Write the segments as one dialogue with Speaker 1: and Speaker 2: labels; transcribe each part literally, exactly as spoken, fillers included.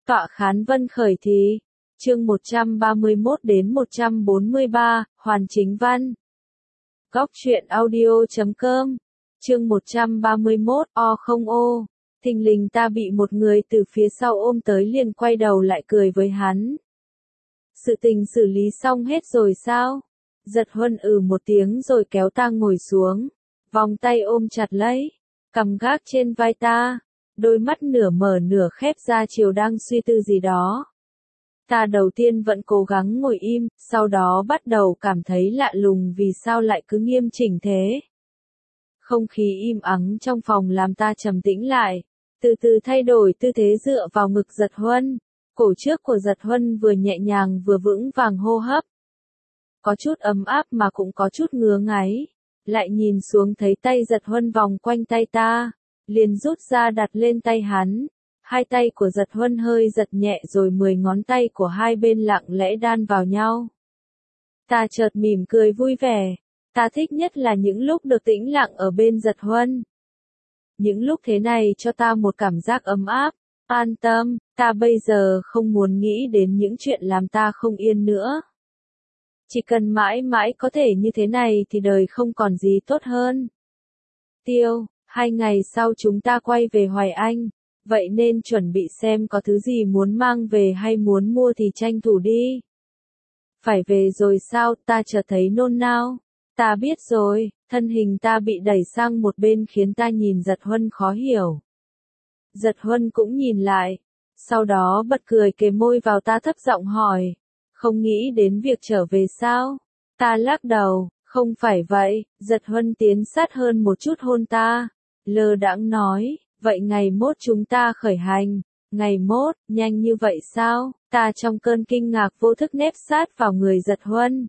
Speaker 1: Tọa khán vân khởi thì, chương một trăm ba mươi mốt đến một trăm bốn mươi ba, hoàn chính văn. Góc truyện audio chấm com, chương một trăm ba mươi mốt, o không ô, thình lình ta bị một người từ phía sau ôm tới liền quay đầu lại cười với hắn. Sự tình xử lý xong hết rồi sao? Giật Huân ừ một tiếng rồi kéo ta ngồi xuống, vòng tay ôm chặt lấy, cầm gác trên vai ta, đôi mắt nửa mở nửa khép ra chiều đang suy tư gì đó. Ta đầu tiên vẫn cố gắng ngồi im, sau đó bắt đầu cảm thấy lạ lùng vì sao lại cứ nghiêm chỉnh thế. Không khí im ắng trong phòng làm ta trầm tĩnh lại, từ từ thay đổi tư thế dựa vào ngực Giật Huân, cổ trước của Giật Huân vừa nhẹ nhàng vừa vững vàng hô hấp. Có chút ấm áp mà cũng có chút ngứa ngáy, lại nhìn xuống thấy tay Giật Huân vòng quanh tay ta, liền rút ra đặt lên tay hắn. Hai tay của Giật Huân hơi giật nhẹ rồi mười ngón tay của hai bên lặng lẽ đan vào nhau. Ta chợt mỉm cười vui vẻ, ta thích nhất là những lúc được tĩnh lặng ở bên Giật Huân. Những lúc thế này cho ta một cảm giác ấm áp, an tâm, ta bây giờ không muốn nghĩ đến những chuyện làm ta không yên nữa. Chỉ cần mãi mãi có thể như thế này thì đời không còn gì tốt hơn. Tiêu, hai ngày sau chúng ta quay về Hoài Anh. Vậy nên chuẩn bị xem có thứ gì muốn mang về hay muốn mua thì tranh thủ đi. Phải về rồi sao, ta chợt thấy nôn nao. Ta biết rồi, thân hình ta bị đẩy sang một bên khiến ta nhìn Giật Huân khó hiểu. Giật Huân cũng nhìn lại, sau đó bật cười kề môi vào ta thấp giọng hỏi, không nghĩ đến việc trở về sao? Ta lắc đầu, không phải vậy. Giật Huân tiến sát hơn một chút hôn ta, lơ đãng nói. Vậy ngày mốt chúng ta khởi hành. Ngày mốt, nhanh như vậy sao? Ta trong cơn kinh ngạc vô thức nép sát vào người Giật Huân,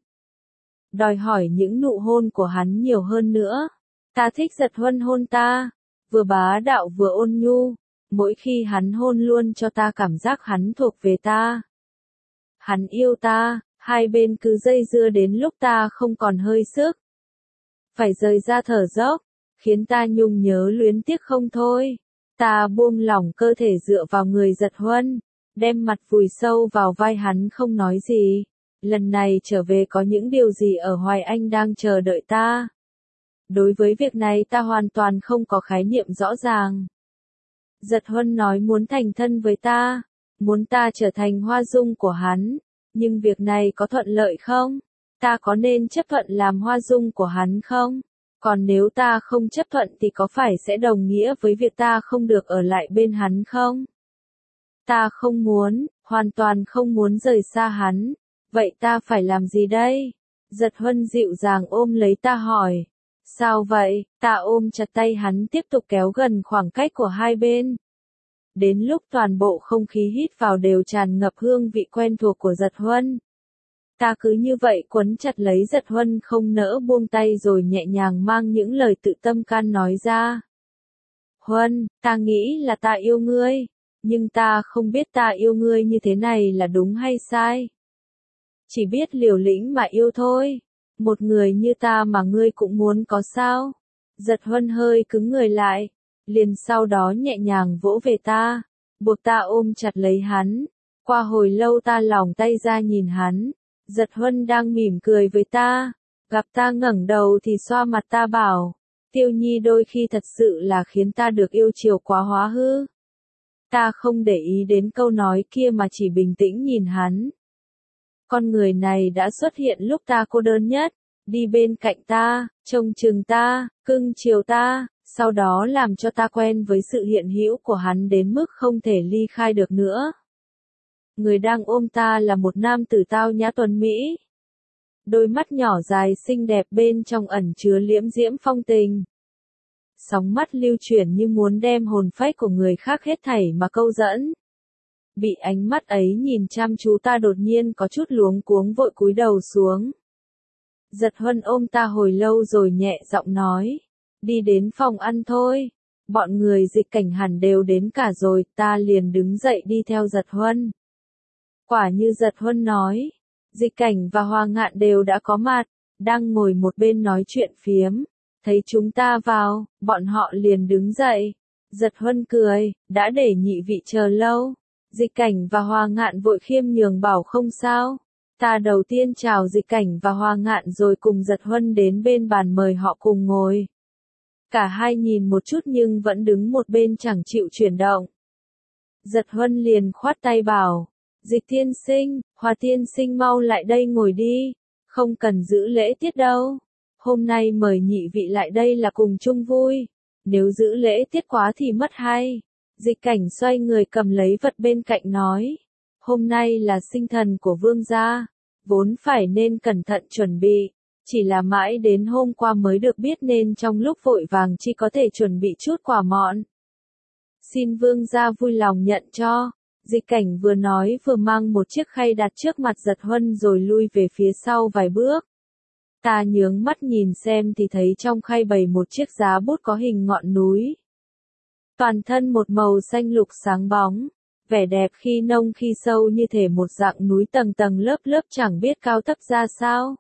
Speaker 1: đòi hỏi những nụ hôn của hắn nhiều hơn nữa. Ta thích Giật Huân hôn ta, vừa bá đạo vừa ôn nhu. Mỗi khi hắn hôn luôn cho ta cảm giác hắn thuộc về ta. Hắn yêu ta, hai bên cứ dây dưa đến lúc ta không còn hơi sức, phải rời ra thở dốc, khiến ta nhung nhớ luyến tiếc không thôi. Ta buông lỏng cơ thể dựa vào người Giật Huân, đem mặt vùi sâu vào vai hắn không nói gì. Lần này trở về có những điều gì ở Hoài Anh đang chờ đợi ta? Đối với việc này ta hoàn toàn không có khái niệm rõ ràng. Giật Huân nói muốn thành thân với ta, muốn ta trở thành hoa dung của hắn, nhưng việc này có thuận lợi không? Ta có nên chấp thuận làm hoa dung của hắn không? Còn nếu ta không chấp thuận thì có phải sẽ đồng nghĩa với việc ta không được ở lại bên hắn không? Ta không muốn, hoàn toàn không muốn rời xa hắn. Vậy ta phải làm gì đây? Giật Huân dịu dàng ôm lấy ta hỏi. Sao vậy? Ta ôm chặt tay hắn tiếp tục kéo gần khoảng cách của hai bên. Đến lúc toàn bộ không khí hít vào đều tràn ngập hương vị quen thuộc của Giật Huân. Ta cứ như vậy quấn chặt lấy Giật Huân không nỡ buông tay rồi nhẹ nhàng mang những lời tự tâm can nói ra. Huân, ta nghĩ là ta yêu ngươi, nhưng ta không biết ta yêu ngươi như thế này là đúng hay sai. Chỉ biết liều lĩnh mà yêu thôi. Một người như ta mà ngươi cũng muốn có sao? Giật Huân hơi cứng người lại, liền sau đó nhẹ nhàng vỗ về ta, buộc ta ôm chặt lấy hắn. Qua hồi lâu ta lỏng tay ra nhìn hắn. Giật Huân đang mỉm cười với ta, gặp ta ngẩng đầu thì xoa mặt ta bảo, Tiêu Nhi đôi khi thật sự là khiến ta được yêu chiều quá hóa hư. Ta không để ý đến câu nói kia mà chỉ bình tĩnh nhìn hắn. Con người này đã xuất hiện lúc ta cô đơn nhất, đi bên cạnh ta, trông chừng ta, cưng chiều ta, sau đó làm cho ta quen với sự hiện hữu của hắn đến mức không thể ly khai được nữa. Người đang ôm ta là một nam tử tao nhã tuấn mỹ. Đôi mắt nhỏ dài xinh đẹp bên trong ẩn chứa liễm diễm phong tình. Sóng mắt lưu chuyển như muốn đem hồn phách của người khác hết thảy mà câu dẫn. Bị ánh mắt ấy nhìn chăm chú ta đột nhiên có chút luống cuống vội cúi đầu xuống. Giật Huân ôm ta hồi lâu rồi nhẹ giọng nói. Đi đến phòng ăn thôi. Bọn người Dịch Cảnh hẳn đều đến cả rồi, ta liền đứng dậy đi theo Giật Huân. Quả như Giật Huân nói, Dịch Cảnh và Hoa Ngạn đều đã có mặt, đang ngồi một bên nói chuyện phiếm. Thấy chúng ta vào, bọn họ liền đứng dậy. Giật Huân cười, đã để nhị vị chờ lâu. Dịch Cảnh và Hòa Ngạn vội khiêm nhường bảo không sao. Ta đầu tiên chào Dịch Cảnh và Hòa Ngạn rồi cùng Giật Huân đến bên bàn mời họ cùng ngồi. Cả hai nhìn một chút nhưng vẫn đứng một bên chẳng chịu chuyển động. Giật Huân liền khoát tay bảo, Dịch tiên sinh, Hòa tiên sinh mau lại đây ngồi đi, không cần giữ lễ tiết đâu. Hôm nay mời nhị vị lại đây là cùng chung vui, nếu giữ lễ tiết quá thì mất hay. Dịch Cảnh xoay người cầm lấy vật bên cạnh nói, hôm nay là sinh thần của vương gia, vốn phải nên cẩn thận chuẩn bị, chỉ là mãi đến hôm qua mới được biết nên trong lúc vội vàng chỉ có thể chuẩn bị chút quà mọn. Xin vương gia vui lòng nhận cho. Dịch Cảnh vừa nói vừa mang một chiếc khay đặt trước mặt Giật Huân rồi lui về phía sau vài bước. Ta nhướng mắt nhìn xem thì thấy trong khay bày một chiếc giá bút có hình ngọn núi. Toàn thân một màu xanh lục sáng bóng, vẻ đẹp khi nông khi sâu như thể một dạng núi tầng tầng lớp lớp chẳng biết cao thấp ra sao.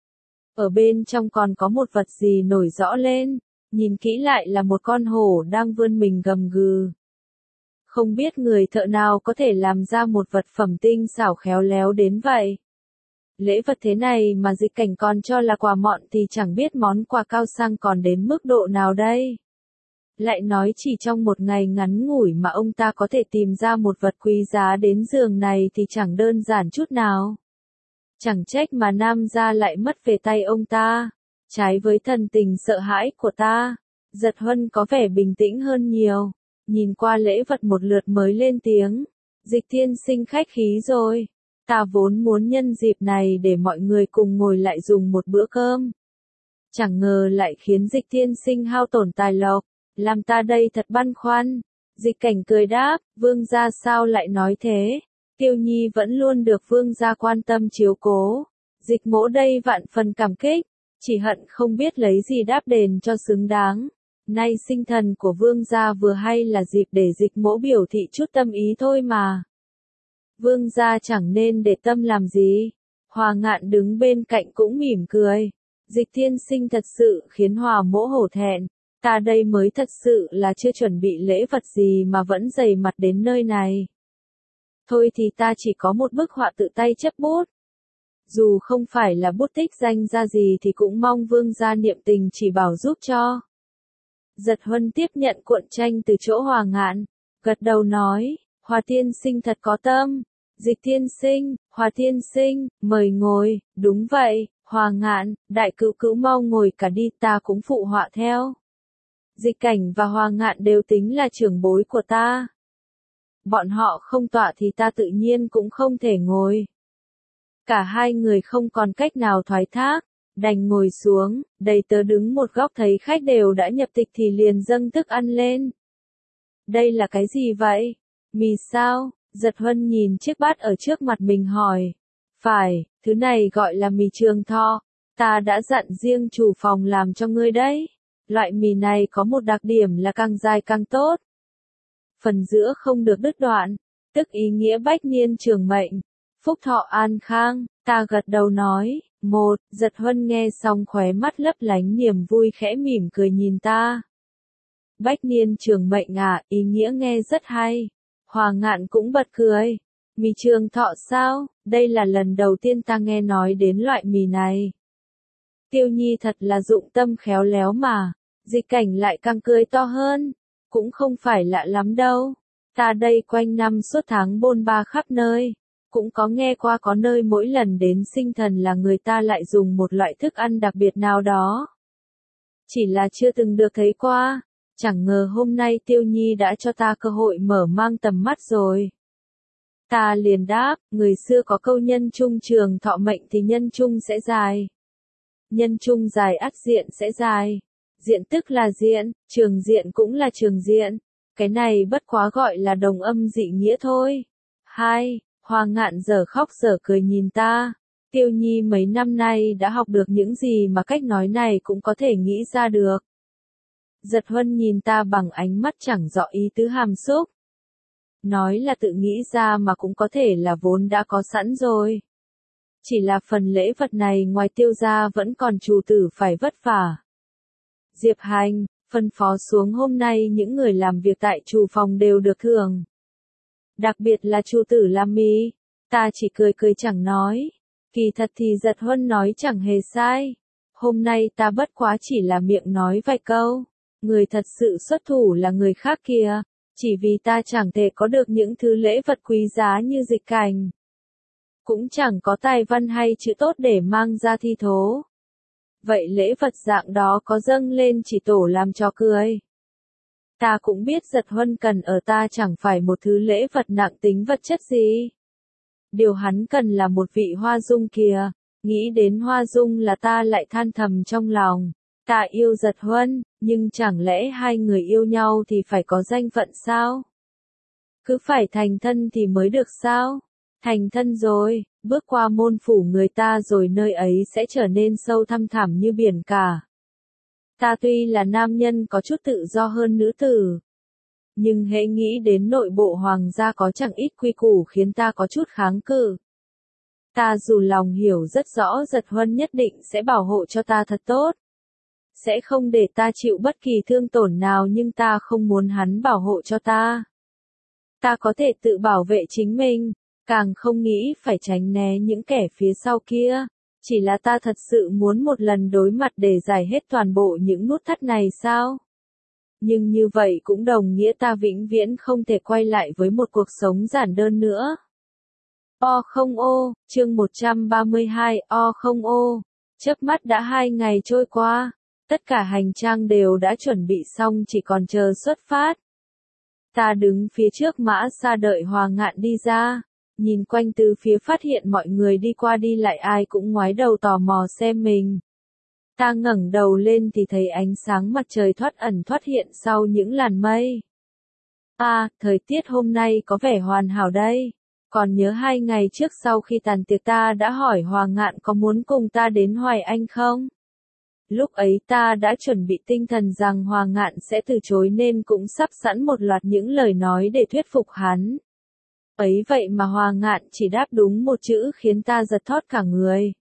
Speaker 1: Ở bên trong còn có một vật gì nổi rõ lên, nhìn kỹ lại là một con hổ đang vươn mình gầm gừ. Không biết người thợ nào có thể làm ra một vật phẩm tinh xảo khéo léo đến vậy. Lễ vật thế này mà Dịch Cảnh còn cho là quà mọn thì chẳng biết món quà cao sang còn đến mức độ nào đây. Lại nói chỉ trong một ngày ngắn ngủi mà ông ta có thể tìm ra một vật quý giá đến giường này thì chẳng đơn giản chút nào. Chẳng trách mà Nam gia lại mất về tay ông ta. Trái với thần tình sợ hãi của ta, Giật Huân có vẻ bình tĩnh hơn nhiều. Nhìn qua lễ vật một lượt mới lên tiếng. Dịch tiên sinh khách khí rồi. Ta vốn muốn nhân dịp này để mọi người cùng ngồi lại dùng một bữa cơm. Chẳng ngờ lại khiến Dịch tiên sinh hao tổn tài lộc, làm ta đây thật băn khoăn. Dịch Cảnh cười đáp, vương gia sao lại nói thế? Tiêu Nhi vẫn luôn được vương gia quan tâm chiếu cố. Dịch mỗ đây vạn phần cảm kích, chỉ hận không biết lấy gì đáp đền cho xứng đáng. Nay sinh thần của vương gia vừa hay là dịp để dịch mỗ biểu thị chút tâm ý thôi mà. Vương gia chẳng nên để tâm làm gì. Hòa Ngạn đứng bên cạnh cũng mỉm cười. Dịch tiên sinh thật sự khiến Hòa mỗ hổ thẹn. Ta đây mới thật sự là chưa chuẩn bị lễ vật gì mà vẫn dày mặt đến nơi này. Thôi thì ta chỉ có một bức họa tự tay chấp bút. Dù không phải là bút tích danh ra gì thì cũng mong vương gia niệm tình chỉ bảo giúp cho. Giật Huân tiếp nhận cuộn tranh từ chỗ Hòa Ngạn, gật đầu nói, Hòa tiên sinh thật có tâm. Dịch tiên sinh, Hòa tiên sinh, mời ngồi. Đúng vậy, Hòa Ngạn, đại cữu cữu mau ngồi cả đi, ta cũng phụ họa theo. Dịch Cảnh và Hòa Ngạn đều tính là trưởng bối của ta. Bọn họ không tọa thì ta tự nhiên cũng không thể ngồi. Cả hai người không còn cách nào thoái thác, đành ngồi xuống. Đầy tớ đứng một góc thấy khách đều đã nhập tịch thì liền dâng thức ăn lên. Đây là cái gì vậy? Mì sao? Giật Huân nhìn chiếc bát ở trước mặt mình hỏi. Phải, thứ này gọi là mì Trường Thọ. Ta đã dặn riêng chủ phòng làm cho ngươi đấy. Loại mì này có một đặc điểm là càng dài càng tốt. Phần giữa không được đứt đoạn, tức ý nghĩa bách niên trường mệnh, phúc thọ an khang. Ta gật đầu nói, một. Giật Huân nghe xong khóe mắt lấp lánh niềm vui khẽ mỉm cười nhìn ta. Bách niên trường mệnh à, ý nghĩa nghe rất hay. Hòa Ngạn cũng bật cười. Mì Trường Thọ sao? Đây là lần đầu tiên ta nghe nói đến loại mì này. Tiêu Nhi thật là dụng tâm khéo léo mà. Dịch Cảnh lại càng cười to hơn. Cũng không phải lạ lắm đâu. Ta đây quanh năm suốt tháng bôn ba khắp nơi. Cũng có nghe qua có nơi mỗi lần đến sinh thần là người ta lại dùng một loại thức ăn đặc biệt nào đó. Chỉ là chưa từng được thấy qua. Chẳng ngờ hôm nay Tiêu Nhi đã cho ta cơ hội mở mang tầm mắt rồi. Ta liền đáp, người xưa có câu nhân trung trường thọ mệnh thì nhân trung sẽ dài. Nhân trung dài ắt diện sẽ dài. Diện tức là diện, trường diện cũng là trường diện. Cái này bất quá gọi là đồng âm dị nghĩa thôi. Hai. Hòa Ngạn dở khóc dở cười nhìn ta. Tiêu Nhi mấy năm nay đã học được những gì mà cách nói này cũng có thể nghĩ ra được. Giật Huân nhìn ta bằng ánh mắt chẳng rõ ý tứ hàm xúc. Nói là tự nghĩ ra mà cũng có thể là vốn đã có sẵn rồi. Chỉ là phần lễ vật này ngoài Tiêu gia vẫn còn chủ tử phải vất vả. Diệp Hành, phân phó xuống hôm nay những người làm việc tại chủ phòng đều được thưởng. Đặc biệt là Chu Tử Lam Mi. Ta chỉ cười cười chẳng nói. Kỳ thật thì Giật Huân nói chẳng hề sai. Hôm nay ta bất quá chỉ là miệng nói vài câu. Người thật sự xuất thủ là người khác kìa. Chỉ vì ta chẳng thể có được những thứ lễ vật quý giá như Dịch Cảnh. Cũng chẳng có tài văn hay chữ tốt để mang ra thi thố. Vậy lễ vật dạng đó có dâng lên chỉ tổ làm trò cười. Ta cũng biết Giật Huân cần ở ta chẳng phải một thứ lễ vật nặng tính vật chất gì. Điều hắn cần là một vị Hoa Dung kìa. Nghĩ đến Hoa Dung là ta lại than thầm trong lòng. Ta yêu Giật Huân, nhưng chẳng lẽ hai người yêu nhau thì phải có danh phận sao? Cứ phải thành thân thì mới được sao? Thành thân rồi, bước qua môn phủ người ta rồi nơi ấy sẽ trở nên sâu thăm thẳm như biển cả. Ta tuy là nam nhân có chút tự do hơn nữ tử. Nhưng hễ nghĩ đến nội bộ hoàng gia có chẳng ít quy củ khiến ta có chút kháng cự. Ta dù lòng hiểu rất rõ Giật Huân nhất định sẽ bảo hộ cho ta thật tốt. Sẽ không để ta chịu bất kỳ thương tổn nào nhưng ta không muốn hắn bảo hộ cho ta. Ta có thể tự bảo vệ chính mình, càng không nghĩ phải tránh né những kẻ phía sau kia. Chỉ là ta thật sự muốn một lần đối mặt để giải hết toàn bộ những nút thắt này sao? Nhưng như vậy cũng đồng nghĩa ta vĩnh viễn không thể quay lại với một cuộc sống giản đơn nữa. O không ô, chương một trăm ba mươi hai, O không ô. Chớp mắt đã hai ngày trôi qua. Tất cả hành trang đều đã chuẩn bị xong chỉ còn chờ xuất phát. Ta đứng phía trước mã xa đợi Hòa Ngạn đi ra. Nhìn quanh từ phía phát hiện mọi người đi qua đi lại ai cũng ngoái đầu tò mò xem mình. Ta ngẩng đầu lên thì thấy ánh sáng mặt trời thoát ẩn thoát hiện sau những làn mây. À, thời tiết hôm nay có vẻ hoàn hảo đây. Còn nhớ hai ngày trước sau khi tàn tiệc ta đã hỏi Hòa Ngạn có muốn cùng ta đến Hoài Anh không? Lúc ấy ta đã chuẩn bị tinh thần rằng Hòa Ngạn sẽ từ chối nên cũng sắp sẵn một loạt những lời nói để thuyết phục hắn. Ấy vậy mà Hòa Ngạn chỉ đáp đúng một chữ khiến ta giật thót cả người.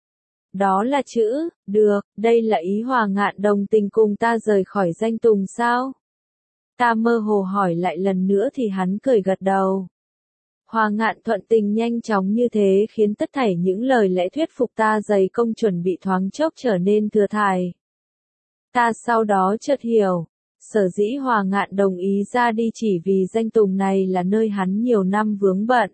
Speaker 1: Đó là chữ, được, đây là ý Hòa Ngạn đồng tình cùng ta rời khỏi danh tùng sao? Ta mơ hồ hỏi lại lần nữa thì hắn cười gật đầu. Hòa Ngạn thuận tình nhanh chóng như thế khiến tất thảy những lời lẽ thuyết phục ta dày công chuẩn bị thoáng chốc trở nên thừa thải. Ta sau đó chợt hiểu, sở dĩ Hòa Ngạn đồng ý ra đi chỉ vì danh tùng này là nơi hắn nhiều năm vướng bận.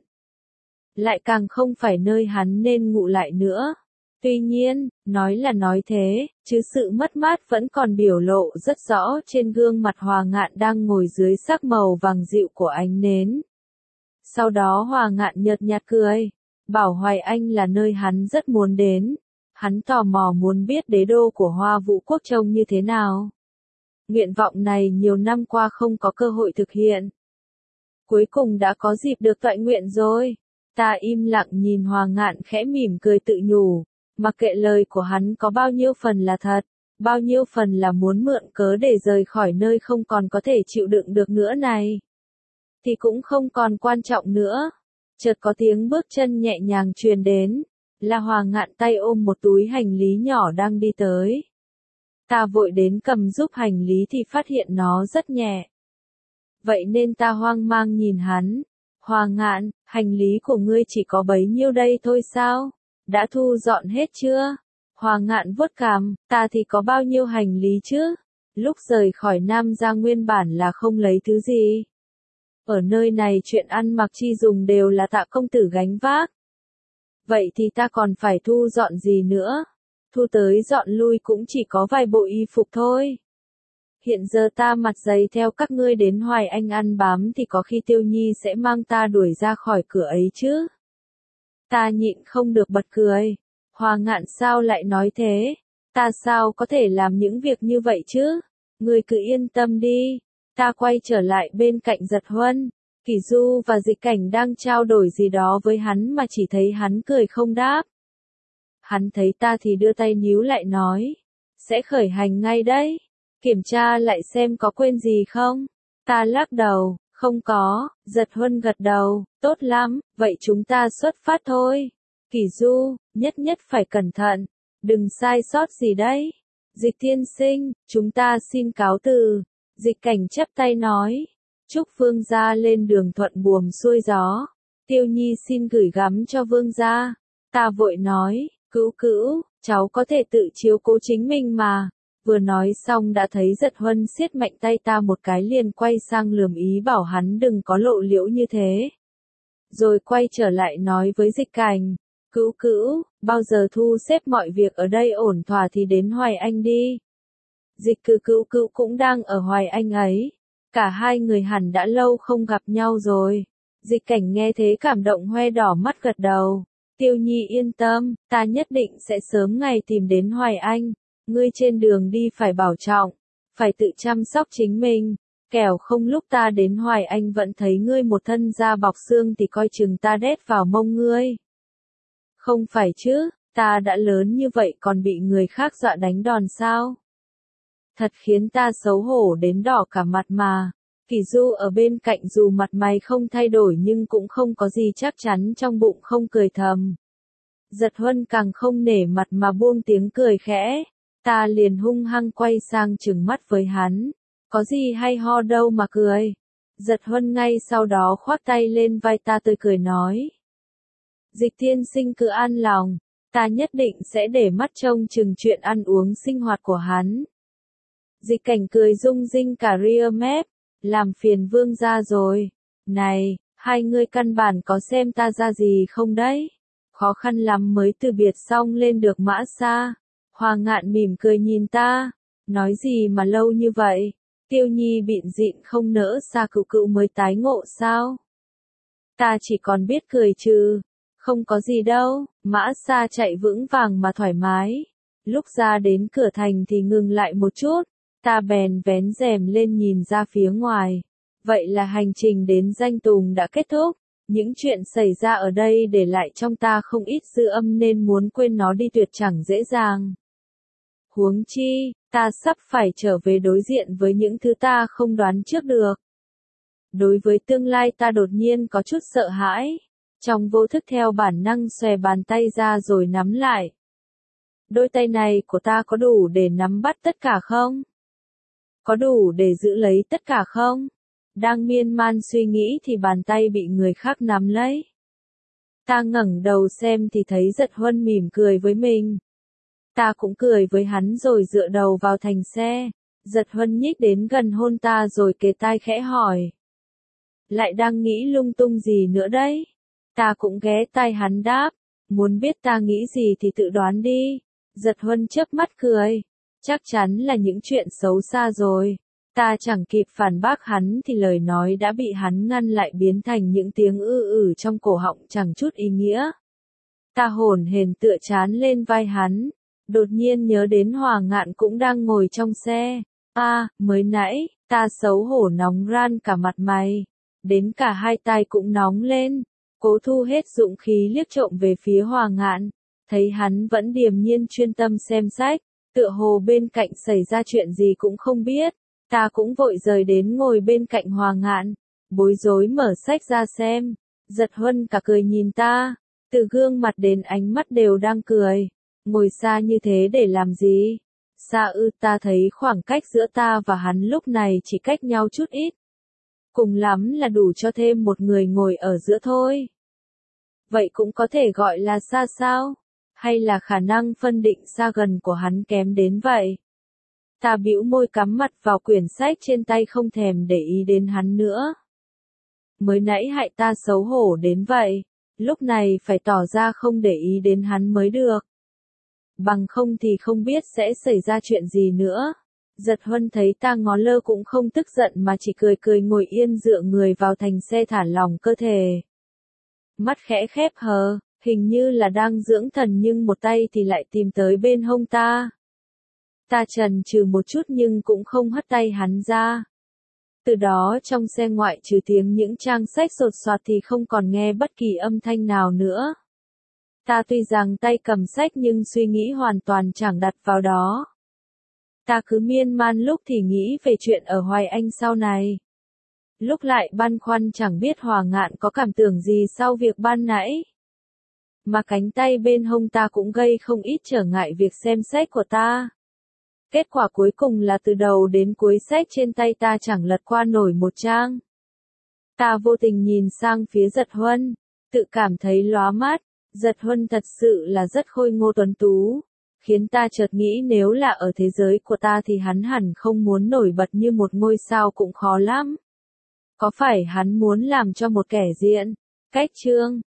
Speaker 1: Lại càng không phải nơi hắn nên ngụ lại nữa. Tuy nhiên, nói là nói thế, chứ sự mất mát vẫn còn biểu lộ rất rõ trên gương mặt Hòa Ngạn đang ngồi dưới sắc màu vàng dịu của ánh nến. Sau đó Hòa Ngạn nhợt nhạt cười, bảo Hoài Anh là nơi hắn rất muốn đến. Hắn tò mò muốn biết đế đô của Hoa Vũ Quốc trông như thế nào. Nguyện vọng này nhiều năm qua không có cơ hội thực hiện. Cuối cùng đã có dịp được toại nguyện rồi. Ta im lặng nhìn Hòa Ngạn khẽ mỉm cười tự nhủ. Mặc kệ lời của hắn có bao nhiêu phần là thật, bao nhiêu phần là muốn mượn cớ để rời khỏi nơi không còn có thể chịu đựng được nữa này. Thì cũng không còn quan trọng nữa. Chợt có tiếng bước chân nhẹ nhàng truyền đến. Là Hòa Ngạn tay ôm một túi hành lý nhỏ đang đi tới. Ta vội đến cầm giúp hành lý thì phát hiện nó rất nhẹ. Vậy nên ta hoang mang nhìn hắn. Hòa Ngạn, hành lý của ngươi chỉ có bấy nhiêu đây thôi sao? Đã thu dọn hết chưa? Hòa Ngạn vuốt cằm, ta thì có bao nhiêu hành lý chứ? Lúc rời khỏi Nam gia nguyên bản là không lấy thứ gì. Ở nơi này chuyện ăn mặc chi dùng đều là Tạ công tử gánh vác. Vậy thì ta còn phải thu dọn gì nữa? Thu tới dọn lui cũng chỉ có vài bộ y phục thôi. Hiện giờ ta mặt dày theo các ngươi đến Hoài Anh ăn bám thì có khi Tiêu Nhi sẽ mang ta đuổi ra khỏi cửa ấy chứ. Ta nhịn không được bật cười. Hòa Ngạn sao lại nói thế? Ta sao có thể làm những việc như vậy chứ? Ngươi cứ yên tâm đi. Ta quay trở lại bên cạnh Giật Huân. Kỷ Du và Dịch Cảnh đang trao đổi gì đó với hắn mà chỉ thấy hắn cười không đáp. Hắn thấy ta thì đưa tay níu lại nói. Sẽ khởi hành ngay đấy. Kiểm tra lại xem có quên gì không? Ta lắc đầu. Không có. Giật Huân gật đầu. Tốt lắm, vậy chúng ta xuất phát thôi. Kỷ Du, nhất nhất phải cẩn thận. Đừng sai sót gì đấy. Dịch tiên sinh, chúng ta xin cáo từ. Dịch Cảnh chắp tay nói. Chúc vương gia lên đường thuận buồm xuôi gió. Tiêu Nhi xin gửi gắm cho vương gia. Ta vội nói, cữu cữu, cháu có thể tự chiếu cố chính mình mà. Vừa nói xong đã thấy Giật Huân siết mạnh tay ta một cái liền quay sang lườm ý bảo hắn đừng có lộ liễu như thế. Rồi quay trở lại nói với Dịch Cảnh, cữu cữu, bao giờ thu xếp mọi việc ở đây ổn thỏa thì đến Hoài Anh đi. Dịch cư cữu cữu cũng đang ở Hoài Anh ấy. Cả hai người hẳn đã lâu không gặp nhau rồi. Dịch Cảnh nghe thế cảm động hoe đỏ mắt gật đầu. Tiêu Nhi yên tâm, ta nhất định sẽ sớm ngày tìm đến Hoài Anh. Ngươi trên đường đi phải bảo trọng, phải tự chăm sóc chính mình. Kẻo không lúc ta đến Hoài Anh vẫn thấy ngươi một thân da bọc xương thì coi chừng ta đét vào mông ngươi. Không phải chứ, ta đã lớn như vậy còn bị người khác dọa đánh đòn sao? Thật khiến ta xấu hổ đến đỏ cả mặt mà. Kỷ Du ở bên cạnh dù mặt mày không thay đổi nhưng cũng không có gì chắc chắn trong bụng không cười thầm. Giật Huân càng không nể mặt mà buông tiếng cười khẽ. Ta liền hung hăng quay sang trừng mắt với hắn. Có gì hay ho đâu mà cười. Giật Huân ngay sau đó khoác tay lên vai ta tươi cười nói. Dịch tiên sinh cứ an lòng. Ta nhất định sẽ để mắt trông chừng chuyện ăn uống sinh hoạt của hắn. Dịch Cảnh cười rung rinh cả ria mép. Làm phiền vương gia rồi. Này, hai ngươi căn bản có xem ta ra gì không đấy? Khó khăn lắm mới từ biệt xong lên được Mã Sa. Hoa Ngạn mỉm cười nhìn ta. Nói gì mà lâu như vậy? Tiêu Nhi bịn dịn không nỡ xa cựu cựu mới tái ngộ sao? Ta chỉ còn biết cười trừ. Không có gì đâu, Mã Sa chạy vững vàng mà thoải mái. Lúc ra đến cửa thành thì ngừng lại một chút. Ta bèn vén rèm lên nhìn ra phía ngoài. Vậy là hành trình đến Danh Tùng đã kết thúc. Những chuyện xảy ra ở đây để lại trong ta không ít dư âm nên muốn quên nó đi tuyệt chẳng dễ dàng. Huống chi, ta sắp phải trở về đối diện với những thứ ta không đoán trước được. Đối với tương lai ta đột nhiên có chút sợ hãi. Trong vô thức theo bản năng xòe bàn tay ra rồi nắm lại. Đôi tay này của ta có đủ để nắm bắt tất cả không? Có đủ để giữ lấy tất cả không? Đang miên man suy nghĩ thì bàn tay bị người khác nắm lấy. Ta ngẩng đầu xem thì thấy Giật Huân mỉm cười với mình. Ta cũng cười với hắn rồi dựa đầu vào thành xe. Giật Huân nhích đến gần hôn ta rồi kề tai khẽ hỏi. Lại đang nghĩ lung tung gì nữa đấy? Ta cũng ghé tai hắn đáp. Muốn biết ta nghĩ gì thì tự đoán đi. Giật Huân chớp mắt cười. Chắc chắn là những chuyện xấu xa rồi. Ta chẳng kịp phản bác hắn thì lời nói đã bị hắn ngăn lại biến thành những tiếng ư ử trong cổ họng chẳng chút ý nghĩa. Ta hổn hển tựa chán lên vai hắn. Đột nhiên nhớ đến Hòa Ngạn cũng đang ngồi trong xe. À, mới nãy, ta xấu hổ nóng ran cả mặt mày. Đến cả hai tai cũng nóng lên. Cố thu hết dụng khí liếc trộm về phía Hòa Ngạn. Thấy hắn vẫn điềm nhiên chuyên tâm xem sách. Tựa hồ bên cạnh xảy ra chuyện gì cũng không biết. Ta cũng vội rời đến ngồi bên cạnh Hòa Ngạn. Bối rối mở sách ra xem. Giật Huân cả cười nhìn ta. Từ gương mặt đến ánh mắt đều đang cười. Ngồi xa như thế để làm gì? Xa ư, ta thấy khoảng cách giữa ta và hắn lúc này chỉ cách nhau chút ít. Cùng lắm là đủ cho thêm một người ngồi ở giữa thôi. Vậy cũng có thể gọi là xa sao? Hay là khả năng phân định xa gần của hắn kém đến vậy? Ta bĩu môi cắm mặt vào quyển sách trên tay không thèm để ý đến hắn nữa. Mới nãy hại ta xấu hổ đến vậy, lúc này phải tỏ ra không để ý đến hắn mới được. Bằng không thì không biết sẽ xảy ra chuyện gì nữa. Giật Huân thấy ta ngó lơ cũng không tức giận mà chỉ cười cười ngồi yên dựa người vào thành xe thả lỏng cơ thể. Mắt khẽ khép hờ, hình như là đang dưỡng thần nhưng một tay thì lại tìm tới bên hông ta. Ta chần chừ một chút nhưng cũng không hất tay hắn ra. Từ đó trong xe ngoại trừ tiếng những trang sách sột soạt thì không còn nghe bất kỳ âm thanh nào nữa. Ta tuy rằng tay cầm sách nhưng suy nghĩ hoàn toàn chẳng đặt vào đó. Ta cứ miên man lúc thì nghĩ về chuyện ở Hoài Anh sau này. Lúc lại băn khoăn chẳng biết Hòa Ngạn có cảm tưởng gì sau việc ban nãy. Mà cánh tay bên hông ta cũng gây không ít trở ngại việc xem sách của ta. Kết quả cuối cùng là từ đầu đến cuối sách trên tay ta chẳng lật qua nổi một trang. Ta vô tình nhìn sang phía Giật Huân, tự cảm thấy lóa mắt, Giật Huân thật sự là rất khôi ngô tuấn tú, khiến ta chợt nghĩ nếu là ở thế giới của ta thì hắn hẳn không muốn nổi bật như một ngôi sao cũng khó lắm. Có phải hắn muốn làm cho một kẻ diện, cách chương